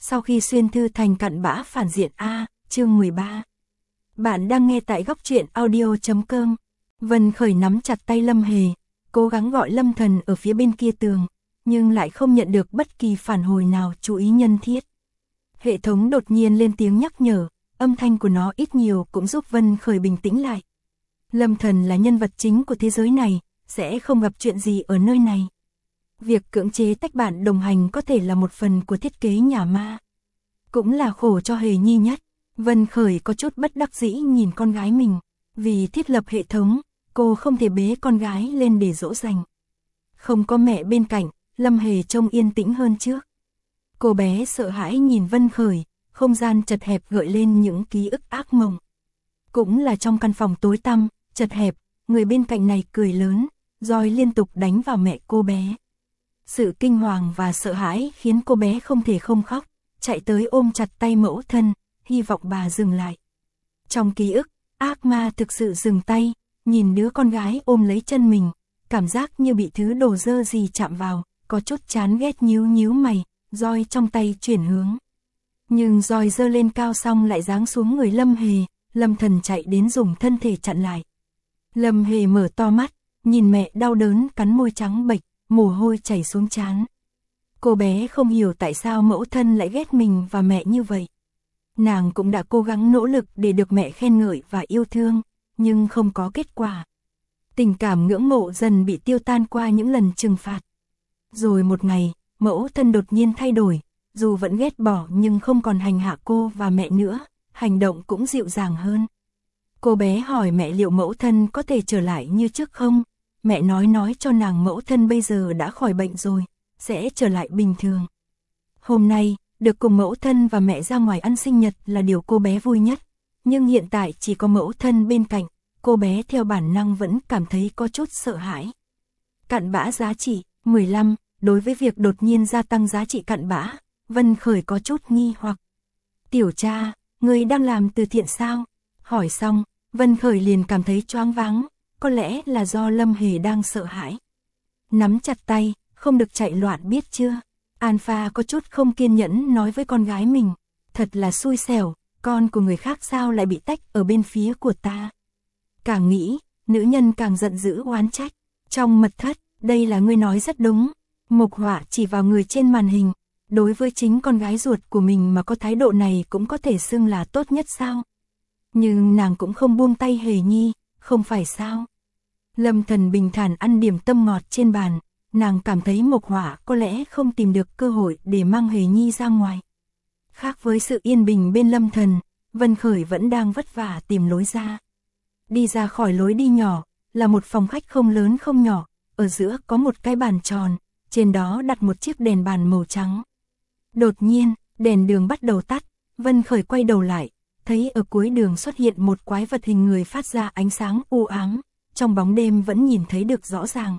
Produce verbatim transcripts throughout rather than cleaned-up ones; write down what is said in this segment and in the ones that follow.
Sau khi xuyên thư thành cặn bã phản diện A, chương mười ba. Bạn đang nghe tại góc truyện audio chấm com. Vân Khởi nắm chặt tay Lâm Hề, cố gắng gọi Lâm Thần ở phía bên kia tường, nhưng lại không nhận được bất kỳ phản hồi nào chú ý nhân thiết. Hệ thống đột nhiên lên tiếng nhắc nhở, âm thanh của nó ít nhiều cũng giúp Vân Khởi bình tĩnh lại. Lâm Thần là nhân vật chính của thế giới này, sẽ không gặp chuyện gì ở nơi này. Việc cưỡng chế tách bạn đồng hành có thể là một phần của thiết kế nhà ma. Cũng là khổ cho Hề Nhi nhất. Vân Khởi có chút bất đắc dĩ nhìn con gái mình. Vì thiết lập hệ thống, cô không thể bế con gái lên để dỗ dành. Không có mẹ bên cạnh, Lâm Hề trông yên tĩnh hơn trước. Cô bé sợ hãi nhìn Vân Khởi, không gian chật hẹp gợi lên những ký ức ác mộng. Cũng là trong căn phòng tối tăm, chật hẹp, người bên cạnh này cười lớn, roi liên tục đánh vào mẹ cô bé. Sự kinh hoàng và sợ hãi khiến cô bé không thể không khóc, chạy tới ôm chặt tay mẫu thân, hy vọng bà dừng lại. Trong ký ức, ác ma thực sự dừng tay, nhìn đứa con gái ôm lấy chân mình, cảm giác như bị thứ đồ dơ gì chạm vào, có chút chán ghét nhíu nhíu mày, roi trong tay chuyển hướng. Nhưng roi giơ lên cao xong lại giáng xuống người Lâm Hề, Lâm Thần chạy đến dùng thân thể chặn lại. Lâm Hề mở to mắt, nhìn mẹ đau đớn cắn môi trắng bệch, mồ hôi chảy xuống trán. Cô bé không hiểu tại sao mẫu thân lại ghét mình và mẹ như vậy. Nàng cũng đã cố gắng nỗ lực để được mẹ khen ngợi và yêu thương, nhưng không có kết quả. Tình cảm ngưỡng mộ dần bị tiêu tan qua những lần trừng phạt. Rồi một ngày, mẫu thân đột nhiên thay đổi, dù vẫn ghét bỏ nhưng không còn hành hạ cô và mẹ nữa, hành động cũng dịu dàng hơn. Cô bé hỏi mẹ liệu mẫu thân có thể trở lại như trước không? Mẹ nói nói cho nàng mẫu thân bây giờ đã khỏi bệnh rồi, sẽ trở lại bình thường. Hôm nay, được cùng mẫu thân và mẹ ra ngoài ăn sinh nhật là điều cô bé vui nhất. Nhưng hiện tại chỉ có mẫu thân bên cạnh, cô bé theo bản năng vẫn cảm thấy có chút sợ hãi. Cặn bã giá trị, mười lăm, đối với việc đột nhiên gia tăng giá trị cặn bã, Vân Khởi có chút nghi hoặc. Tiểu cha, người đang làm từ thiện sao? Hỏi xong, Vân Khởi liền cảm thấy choáng váng. Có lẽ là do Lâm Hề đang sợ hãi. Nắm chặt tay, không được chạy loạn biết chưa? Alpha có chút không kiên nhẫn nói với con gái mình. Thật là xui xẻo, con của người khác sao lại bị tách ở bên phía của ta. Càng nghĩ, nữ nhân càng giận dữ oán trách. Trong mật thất, đây là ngươi nói rất đúng. Mộc Họa chỉ vào người trên màn hình. Đối với chính con gái ruột của mình mà có thái độ này cũng có thể xưng là tốt nhất sao? Nhưng nàng cũng không buông tay Hề Nhi, không phải sao? Lâm Thần bình thản ăn điểm tâm ngọt trên bàn, nàng cảm thấy Mộc Họa có lẽ không tìm được cơ hội để mang Hề Nhi ra ngoài. Khác với sự yên bình bên Lâm Thần, Vân Khởi vẫn đang vất vả tìm lối ra. Đi ra khỏi lối đi nhỏ, là một phòng khách không lớn không nhỏ, ở giữa có một cái bàn tròn, trên đó đặt một chiếc đèn bàn màu trắng. Đột nhiên, đèn đường bắt đầu tắt, Vân Khởi quay đầu lại, thấy ở cuối đường xuất hiện một quái vật hình người phát ra ánh sáng u ám. Trong bóng đêm vẫn nhìn thấy được rõ ràng.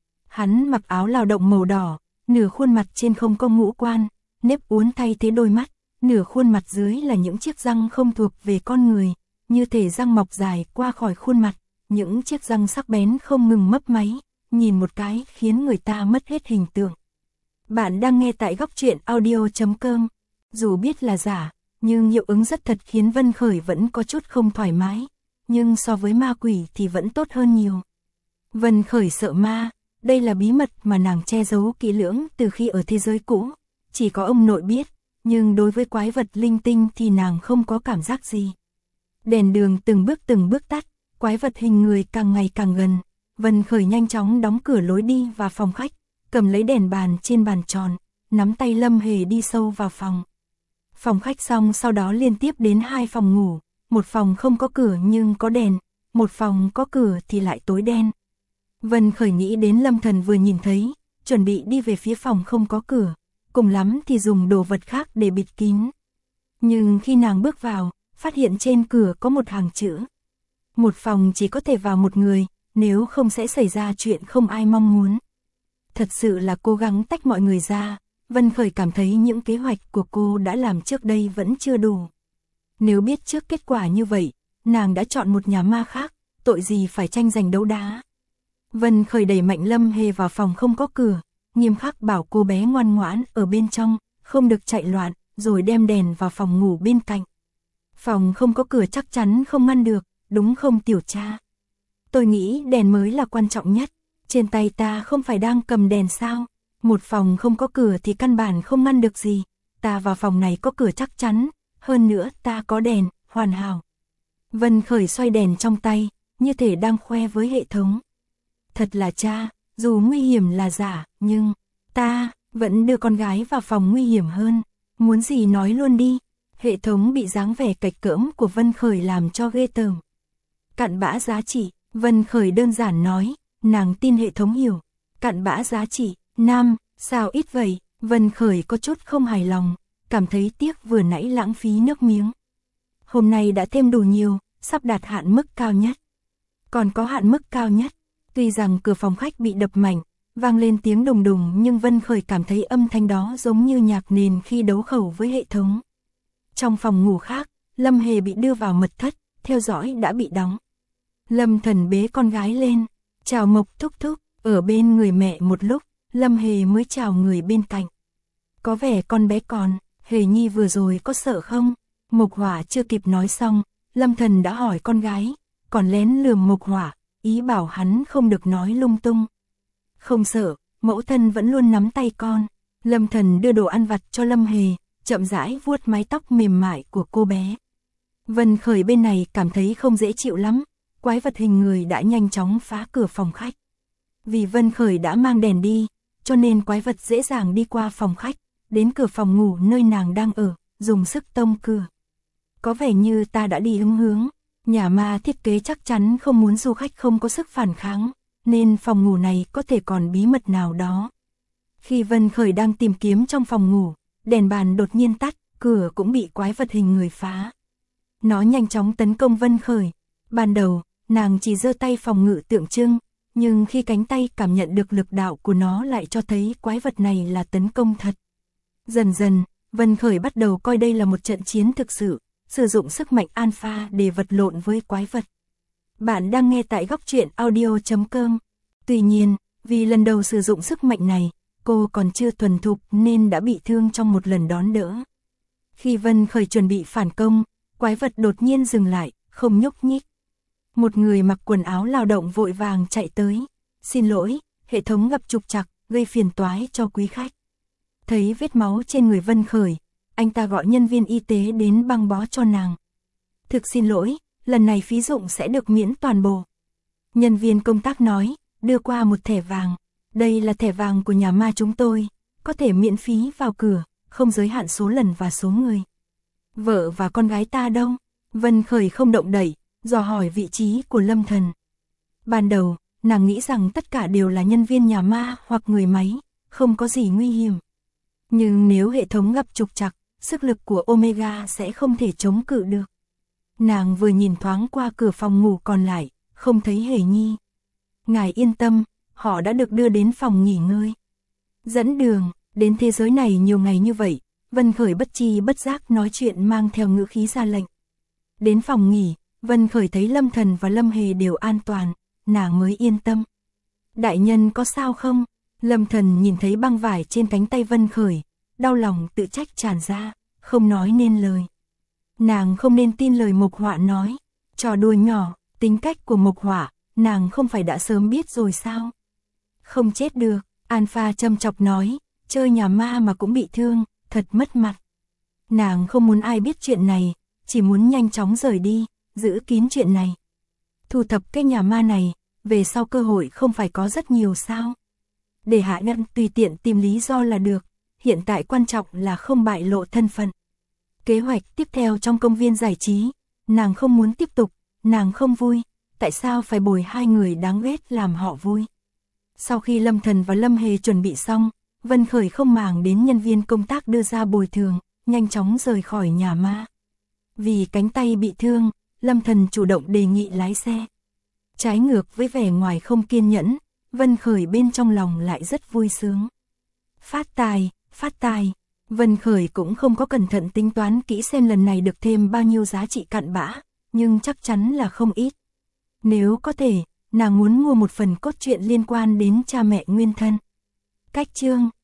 Hắn mặc áo lao động màu đỏ, nửa khuôn mặt trên không có ngũ quan, nếp uốn thay thế đôi mắt, nửa khuôn mặt dưới là những chiếc răng không thuộc về con người, như thể răng mọc dài qua khỏi khuôn mặt, những chiếc răng sắc bén không ngừng mấp máy, nhìn một cái khiến người ta mất hết hình tượng. Bạn đang nghe tại góc truyện audio chấm com. Dù biết là giả, nhưng hiệu ứng rất thật khiến Vân Khởi vẫn có chút không thoải mái. Nhưng so với ma quỷ thì vẫn tốt hơn nhiều. Vân Khởi sợ ma, đây là bí mật mà nàng che giấu kỹ lưỡng từ khi ở thế giới cũ. Chỉ có ông nội biết, nhưng đối với quái vật linh tinh thì nàng không có cảm giác gì. Đèn đường từng bước từng bước tắt, quái vật hình người càng ngày càng gần. Vân Khởi nhanh chóng đóng cửa lối đi vào phòng khách, cầm lấy đèn bàn trên bàn tròn, nắm tay Lâm Hề đi sâu vào phòng. Phòng khách xong sau đó liên tiếp đến hai phòng ngủ. Một phòng không có cửa nhưng có đèn, một phòng có cửa thì lại tối đen. Vân Khởi nghĩ đến Lâm Thần vừa nhìn thấy, chuẩn bị đi về phía phòng không có cửa, cùng lắm thì dùng đồ vật khác để bịt kín. Nhưng khi nàng bước vào, phát hiện trên cửa có một hàng chữ. Một phòng chỉ có thể vào một người, nếu không sẽ xảy ra chuyện không ai mong muốn. Thật sự là cố gắng tách mọi người ra, Vân Khởi cảm thấy những kế hoạch của cô đã làm trước đây vẫn chưa đủ. Nếu biết trước kết quả như vậy, nàng đã chọn một nhà ma khác, tội gì phải tranh giành đấu đá. Vân Khởi đẩy mạnh Lâm Hề vào phòng không có cửa, nghiêm khắc bảo cô bé ngoan ngoãn ở bên trong, không được chạy loạn, rồi đem đèn vào phòng ngủ bên cạnh. Phòng không có cửa chắc chắn không ngăn được, đúng không tiểu cha? Tôi nghĩ đèn mới là quan trọng nhất, trên tay ta không phải đang cầm đèn sao? Một phòng không có cửa thì căn bản không ngăn được gì, ta vào phòng này có cửa chắc chắn, hơn nữa ta có đèn, hoàn hảo. Vân Khởi xoay đèn trong tay, như thể đang khoe với hệ thống. Thật là cha, dù nguy hiểm là giả, nhưng ta vẫn đưa con gái vào phòng nguy hiểm hơn, muốn gì nói luôn đi. Hệ thống bị dáng vẻ cạch cỡm của Vân Khởi làm cho ghê tởm. Cặn bã giá trị, Vân Khởi đơn giản nói, nàng tin hệ thống hiểu. Cặn bã giá trị, nam, sao ít vậy? Vân Khởi có chút không hài lòng, cảm thấy tiếc vừa nãy lãng phí nước miếng. Hôm nay đã thêm đủ nhiều, sắp đạt hạn mức cao nhất. Còn có hạn mức cao nhất, tuy rằng cửa phòng khách bị đập mạnh, vang lên tiếng đùng đùng, nhưng Vân Khởi cảm thấy âm thanh đó giống như nhạc nền khi đấu khẩu với hệ thống. Trong phòng ngủ khác, Lâm Hề bị đưa vào mật thất, theo dõi đã bị đóng. Lâm Thần bế con gái lên, chào Mộc thúc thúc, ở bên người mẹ một lúc, Lâm Hề mới chào người bên cạnh. Có vẻ con bé còn, Hề Nhi vừa rồi có sợ không? Mộc Hỏa chưa kịp nói xong, Lâm Thần đã hỏi con gái, còn lén lườm Mộc Hỏa, ý bảo hắn không được nói lung tung. Không sợ, mẫu thân vẫn luôn nắm tay con. Lâm Thần đưa đồ ăn vặt cho Lâm Hề, chậm rãi vuốt mái tóc mềm mại của cô bé. Vân Khởi bên này cảm thấy không dễ chịu lắm, quái vật hình người đã nhanh chóng phá cửa phòng khách. Vì Vân Khởi đã mang đèn đi, cho nên quái vật dễ dàng đi qua phòng khách, đến cửa phòng ngủ nơi nàng đang ở, dùng sức tông cửa. Có vẻ như ta đã đi hứng hướng, nhà ma thiết kế chắc chắn không muốn du khách không có sức phản kháng, nên phòng ngủ này có thể còn bí mật nào đó. Khi Vân Khởi đang tìm kiếm trong phòng ngủ, đèn bàn đột nhiên tắt, cửa cũng bị quái vật hình người phá. Nó nhanh chóng tấn công Vân Khởi. Ban đầu, nàng chỉ giơ tay phòng ngự tượng trưng, nhưng khi cánh tay cảm nhận được lực đạo của nó lại cho thấy quái vật này là tấn công thật. Dần dần, Vân Khởi bắt đầu coi đây là một trận chiến thực sự, sử dụng sức mạnh alpha để vật lộn với quái vật. Bạn đang nghe tại góc truyện audio chấm com. Tuy nhiên, vì lần đầu sử dụng sức mạnh này, cô còn chưa thuần thục nên đã bị thương trong một lần đón đỡ. Khi Vân Khởi chuẩn bị phản công, quái vật đột nhiên dừng lại, không nhúc nhích. Một người mặc quần áo lao động vội vàng chạy tới. Xin lỗi, hệ thống gặp trục trặc, gây phiền toái cho quý khách. Thấy vết máu trên người Vân Khởi, anh ta gọi nhân viên y tế đến băng bó cho nàng. Thực xin lỗi, lần này phí dụng sẽ được miễn toàn bộ. Nhân viên công tác nói, đưa qua một thẻ vàng. Đây là thẻ vàng của nhà ma chúng tôi, có thể miễn phí vào cửa, không giới hạn số lần và số người. Vợ và con gái ta đâu? Vân Khởi không động đậy, dò hỏi vị trí của Lâm Thần. Ban đầu, nàng nghĩ rằng tất cả đều là nhân viên nhà ma hoặc người máy, không có gì nguy hiểm. Nhưng nếu hệ thống gặp trục trặc, sức lực của Omega sẽ không thể chống cự được. Nàng vừa nhìn thoáng qua cửa phòng ngủ còn lại, không thấy Hề Nhi. Ngài yên tâm, họ đã được đưa đến phòng nghỉ ngơi. Dẫn đường, đến thế giới này nhiều ngày như vậy, Vân Khởi bất chi bất giác nói chuyện mang theo ngữ khí ra lệnh. Đến phòng nghỉ, Vân Khởi thấy Lâm Thần và Lâm Hề đều an toàn, nàng mới yên tâm. Đại nhân có sao không? Lâm Thần nhìn thấy băng vải trên cánh tay Vân Khởi, đau lòng tự trách tràn ra, không nói nên lời. Nàng không nên tin lời Mộc Họa nói, trò đùa nhỏ, tính cách của Mộc Họa, nàng không phải đã sớm biết rồi sao? Không chết được, Alpha châm chọc nói, chơi nhà ma mà cũng bị thương, thật mất mặt. Nàng không muốn ai biết chuyện này, chỉ muốn nhanh chóng rời đi, giữ kín chuyện này. Thu thập cái nhà ma này, về sau cơ hội không phải có rất nhiều sao? Để hạ nhân tùy tiện tìm lý do là được, hiện tại quan trọng là không bại lộ thân phận. Kế hoạch tiếp theo trong công viên giải trí, nàng không muốn tiếp tục, nàng không vui, tại sao phải bồi hai người đáng ghét làm họ vui. Sau khi Lâm Thần và Lâm Hề chuẩn bị xong, Vân Khởi không màng đến nhân viên công tác đưa ra bồi thường, nhanh chóng rời khỏi nhà ma. Vì cánh tay bị thương, Lâm Thần chủ động đề nghị lái xe. Trái ngược với vẻ ngoài không kiên nhẫn, Vân Khởi bên trong lòng lại rất vui sướng. Phát tài, phát tài. Vân Khởi cũng không có cẩn thận tính toán kỹ xem lần này được thêm bao nhiêu giá trị cặn bã, nhưng chắc chắn là không ít. Nếu có thể, nàng muốn mua một phần cốt truyện liên quan đến cha mẹ nguyên thân. Cách chương